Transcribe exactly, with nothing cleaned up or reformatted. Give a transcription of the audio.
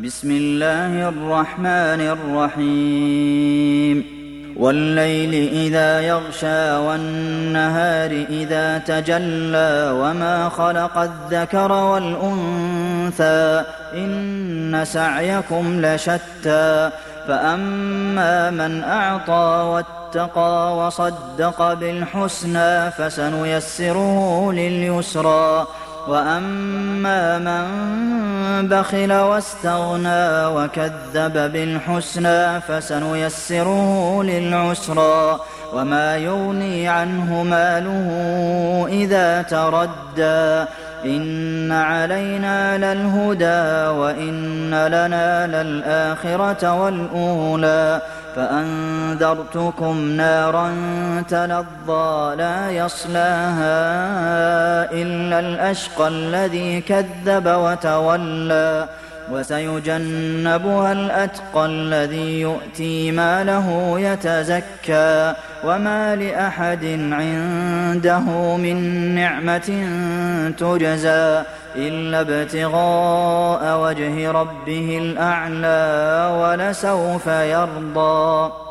بسم الله الرحمن الرحيم والليل إذا يغشى والنهار إذا تجلى وما خلق الذكر والأنثى إن سعيكم لشتى فأما من أعطى واتقى وصدق بالحسنى فسنيسره لليسرى وأما من بخل واستغنى وكذب بالحسنى فسنيسره للعسرى وما يغني عنه ماله إذا تردى إن علينا للهدى وإن لنا للآخرة والأولى فأنذرتكم نارا تلظى لا يصلاها إلا الأشقى الذي كذب وتولى وسيجنبها الأتقى الذي يؤتي ماله يتزكى وما لأحد عنده من نعمة تجزى إلا ابتغاء وجه ربه الأعلى ولسوف يرضى.